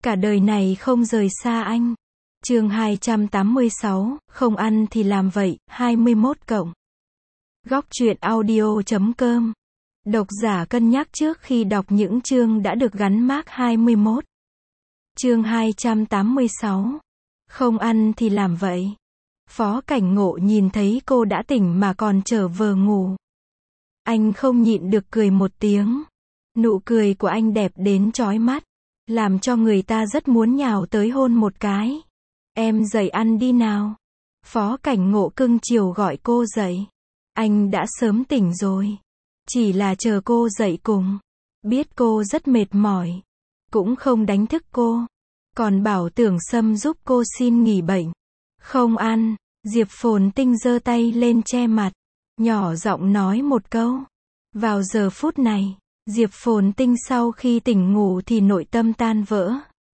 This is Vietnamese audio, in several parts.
Cả đời này không rời xa anh. Chương 286, không ăn thì làm vậy, 21 cộng. Góc truyện audio.com. Độc giả cân nhắc trước khi đọc những chương đã được gắn mác 21. Chương 286. Không ăn thì làm vậy. Phó Cảnh Ngộ nhìn thấy cô đã tỉnh mà còn trở vờ ngủ. Anh không nhịn được cười một tiếng. Nụ cười của anh đẹp đến chói mắt, làm cho người ta rất muốn nhào tới hôn một cái. Em dậy ăn đi nào. Phó Cảnh Ngộ cưng chiều gọi cô dậy. Anh đã sớm tỉnh rồi. Chỉ là chờ cô dậy cùng. Biết cô rất mệt mỏi. Cũng không đánh thức cô. Còn bảo Tưởng Sâm giúp cô xin nghỉ bệnh. Không ăn. Diệp Phồn Tinh giơ tay lên che mặt. Nhỏ giọng nói một câu. Vào giờ phút này, Diệp Phồn Tinh sau khi tỉnh ngủ thì nội tâm tan vỡ.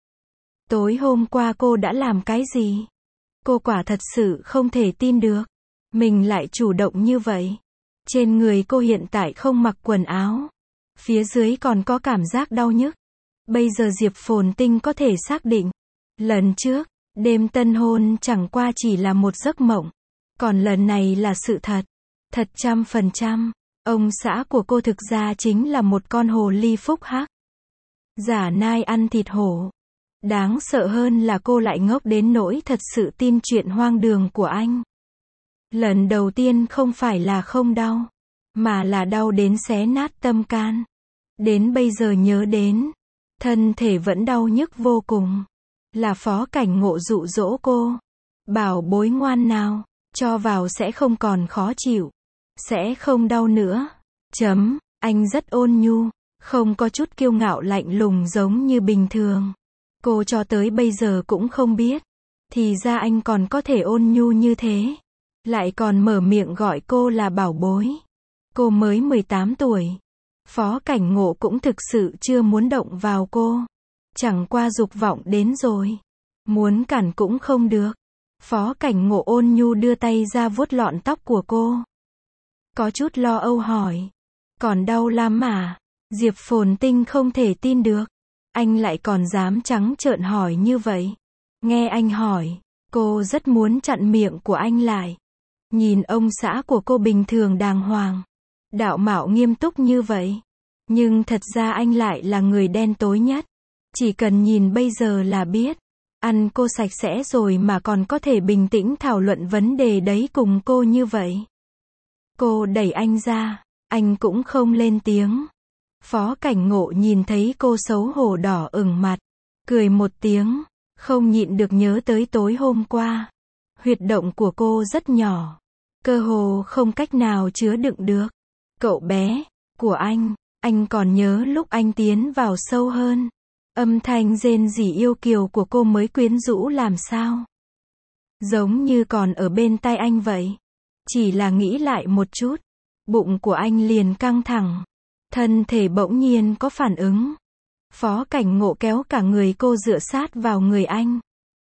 Tối hôm qua cô đã làm cái gì? Cô quả thật sự không thể tin được. Mình lại chủ động như vậy. Trên người cô hiện tại không mặc quần áo. Phía dưới còn có cảm giác đau nhức. Bây giờ Diệp Phồn Tinh có thể xác định. Lần trước, đêm tân hôn chẳng qua chỉ là một giấc mộng. Còn lần này là sự thật. Thật 100%. Ông xã của cô thực ra chính là một con hồ ly phúc hắc. Giả nai ăn thịt hổ. Đáng sợ hơn là cô lại ngốc đến nỗi thật sự tin chuyện hoang đường của anh. Lần đầu tiên không phải là không đau, mà là đau đến xé nát tâm can. Đến bây giờ nhớ đến, thân thể vẫn đau nhức vô cùng. Là Phó Cảnh Ngộ dụ dỗ cô. Bảo bối ngoan nào, cho vào sẽ không còn khó chịu. Sẽ không đau nữa. Anh rất ôn nhu, không có chút kiêu ngạo lạnh lùng giống như bình thường. Cô cho tới bây giờ cũng không biết. Thì ra anh còn có thể ôn nhu như thế. Lại còn mở miệng gọi cô là bảo bối. Cô mới 18 tuổi. Phó Cảnh Ngộ cũng thực sự chưa muốn động vào cô. Chẳng qua dục vọng đến rồi. Muốn cản cũng không được. Phó Cảnh Ngộ ôn nhu đưa tay ra vuốt lọn tóc của cô. Có chút lo âu hỏi. Còn đau lắm à? Diệp Phồn Tinh không thể tin được. Anh lại còn dám trắng trợn hỏi như vậy. Nghe anh hỏi, cô rất muốn chặn miệng của anh lại. Nhìn ông xã của cô bình thường đàng hoàng, đạo mạo nghiêm túc như vậy. Nhưng thật ra anh lại là người đen tối nhất. Chỉ cần nhìn bây giờ là biết. Ăn cô sạch sẽ rồi mà còn có thể bình tĩnh thảo luận vấn đề đấy cùng cô như vậy. Cô đẩy anh ra, anh cũng không lên tiếng. Phó Cảnh Ngộ nhìn thấy cô xấu hổ đỏ ửng mặt, cười một tiếng, không nhịn được nhớ tới tối hôm qua. Huyệt động của cô rất nhỏ, cơ hồ không cách nào chứa đựng được. Cậu bé của anh còn nhớ lúc anh tiến vào sâu hơn. Âm thanh rên rỉ yêu kiều của cô mới quyến rũ làm sao. Giống như còn ở bên tai anh vậy. Chỉ là nghĩ lại một chút, bụng của anh liền căng thẳng. Thân thể bỗng nhiên có phản ứng. Phó Cảnh Ngộ kéo cả người cô dựa sát vào người anh.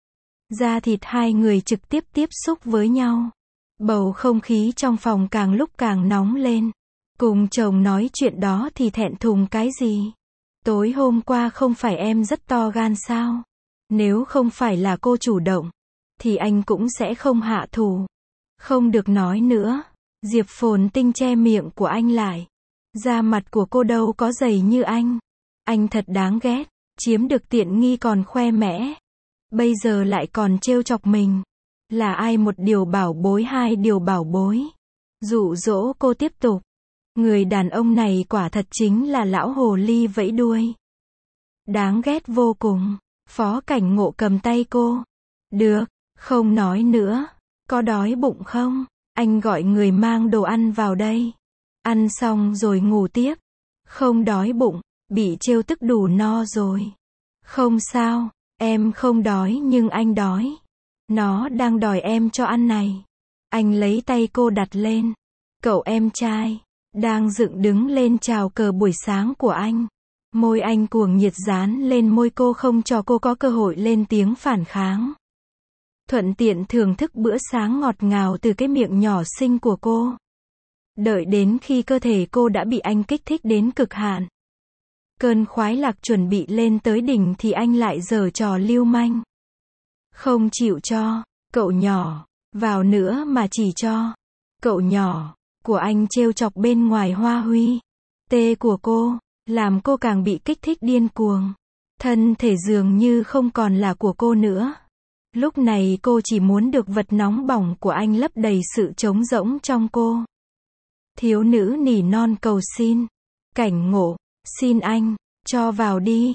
Da thịt hai người trực tiếp tiếp xúc với nhau. Bầu không khí trong phòng càng lúc càng nóng lên. Cùng chồng nói chuyện đó thì thẹn thùng cái gì? Tối hôm qua không phải em rất to gan sao? Nếu không phải là cô chủ động, thì anh cũng sẽ không hạ thủ. Không được nói nữa. Diệp Phồn Tinh che miệng của anh lại. Da mặt của cô đâu có dày như anh. Anh thật đáng ghét. Chiếm được tiện nghi còn khoe mẽ. Bây giờ lại còn trêu chọc mình. Là ai một điều bảo bối hai điều bảo bối. Dụ dỗ cô tiếp tục. Người đàn ông này quả thật chính là lão hồ ly vẫy đuôi. Đáng ghét vô cùng. Phó Cảnh Ngộ cầm tay cô. Được, không nói nữa. Có đói bụng không? Anh gọi người mang đồ ăn vào đây. Ăn xong rồi ngủ tiếp. Không đói bụng, bị trêu tức đủ no rồi. Không sao, em không đói nhưng anh đói. Nó đang đòi em cho ăn này. Anh lấy tay cô đặt lên. Cậu em trai, đang dựng đứng lên chào cờ buổi sáng của anh. Môi anh cuồng nhiệt dán lên môi cô không cho cô có cơ hội lên tiếng phản kháng. Thuận tiện thưởng thức bữa sáng ngọt ngào từ cái miệng nhỏ xinh của cô. Đợi đến khi cơ thể cô đã bị anh kích thích đến cực hạn. Cơn khoái lạc chuẩn bị lên tới đỉnh thì anh lại giở trò lưu manh. Không chịu cho, cậu nhỏ, vào nữa mà chỉ cho. Cậu nhỏ, của anh trêu chọc bên ngoài Hoa Huy. Tê của cô, làm cô càng bị kích thích điên cuồng. Thân thể dường như không còn là của cô nữa. Lúc này cô chỉ muốn được vật nóng bỏng của anh lấp đầy sự trống rỗng trong cô. Thiếu nữ nỉ non cầu xin. Cảnh Ngộ, xin anh, cho vào đi.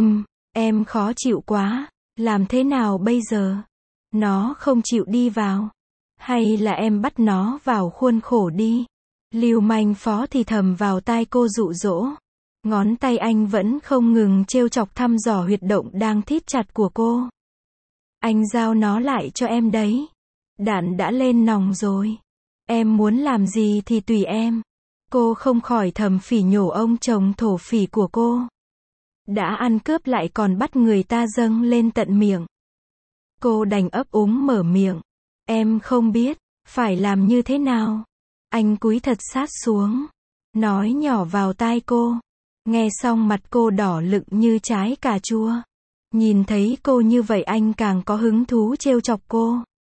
Em khó chịu quá, làm thế nào bây giờ? Nó không chịu đi vào. Hay là em bắt nó vào khuôn khổ đi? Lưu manh phó thì thầm vào tai cô dụ dỗ. Ngón tay anh vẫn không ngừng trêu chọc thăm dò huyệt động đang thít chặt của cô. Anh giao nó lại cho em đấy. Đạn đã lên nòng rồi. Em muốn làm gì thì tùy em. Cô không khỏi thầm phỉ nhổ ông chồng thổ phỉ của cô. Đã ăn cướp lại còn bắt người ta dâng lên tận miệng. Cô đành ấp úng mở miệng. Em không biết, phải làm như thế nào. Anh cúi thật sát xuống. Nói nhỏ vào tai cô. Nghe xong mặt cô đỏ lựng như trái cà chua. Nhìn thấy cô như vậy anh càng có hứng thú trêu chọc cô.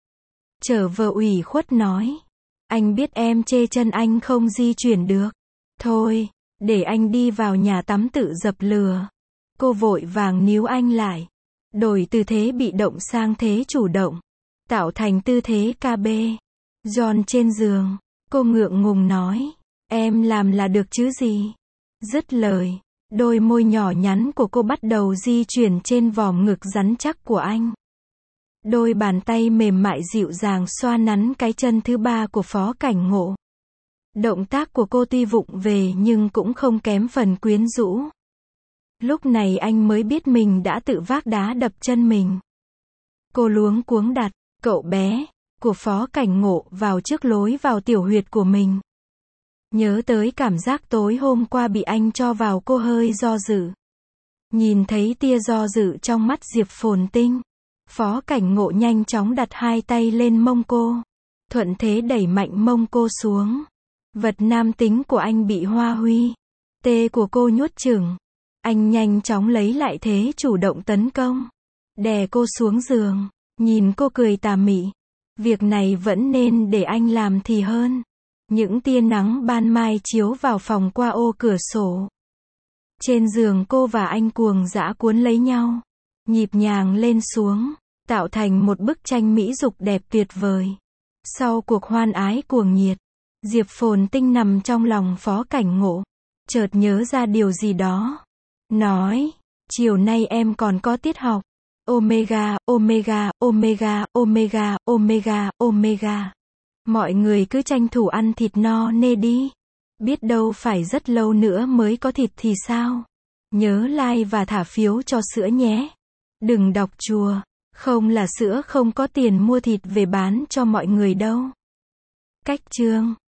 Trở vờ ủy khuất nói. Anh biết em chê chân anh không di chuyển được. Thôi, để anh đi vào nhà tắm tự dập lửa. Cô vội vàng níu anh lại. Đổi tư thế bị động sang thế chủ động. Tạo thành tư thế KB. Giòn trên giường. Cô ngượng ngùng nói. Em làm là được chứ gì. Dứt lời. Đôi môi nhỏ nhắn của cô bắt đầu di chuyển trên vòm ngực rắn chắc của anh. Đôi bàn tay mềm mại dịu dàng xoa nắn cái chân thứ ba của Phó Cảnh Ngộ. Động tác của cô tuy vụng về nhưng cũng không kém phần quyến rũ. Lúc này anh mới biết mình đã tự vác đá đập chân mình. Cô luống cuống đặt cậu bé của Phó Cảnh Ngộ vào trước lối vào tiểu huyệt của mình. Nhớ tới cảm giác tối hôm qua bị anh cho vào, cô hơi do dự. Nhìn thấy tia do dự trong mắt Diệp Phồn Tinh, Phó Cảnh Ngộ nhanh chóng đặt hai tay lên mông cô. Thuận thế đẩy mạnh mông cô xuống. Vật nam tính của anh bị Hoa Huy. Tê của cô nuốt chửng. Anh nhanh chóng lấy lại thế chủ động tấn công. Đè cô xuống giường. Nhìn cô cười tà mị. Việc này vẫn nên để anh làm thì hơn. Những tia nắng ban mai chiếu vào phòng qua ô cửa sổ. Trên giường cô và anh cuồng dã cuốn lấy nhau. Nhịp nhàng lên xuống. Tạo thành một bức tranh mỹ dục đẹp tuyệt vời. Sau cuộc hoan ái cuồng nhiệt, Diệp Phồn Tinh nằm trong lòng Phó Cảnh Ngộ. Chợt nhớ ra điều gì đó. Nói, chiều nay em còn có tiết học. Omega, omega, omega, omega, omega, omega. Mọi người cứ tranh thủ ăn thịt no nê đi. Biết đâu phải rất lâu nữa mới có thịt thì sao. Nhớ like và thả phiếu cho sữa nhé. Đừng đọc chùa. Không là sữa không có tiền mua thịt về bán cho mọi người đâu. Cách chương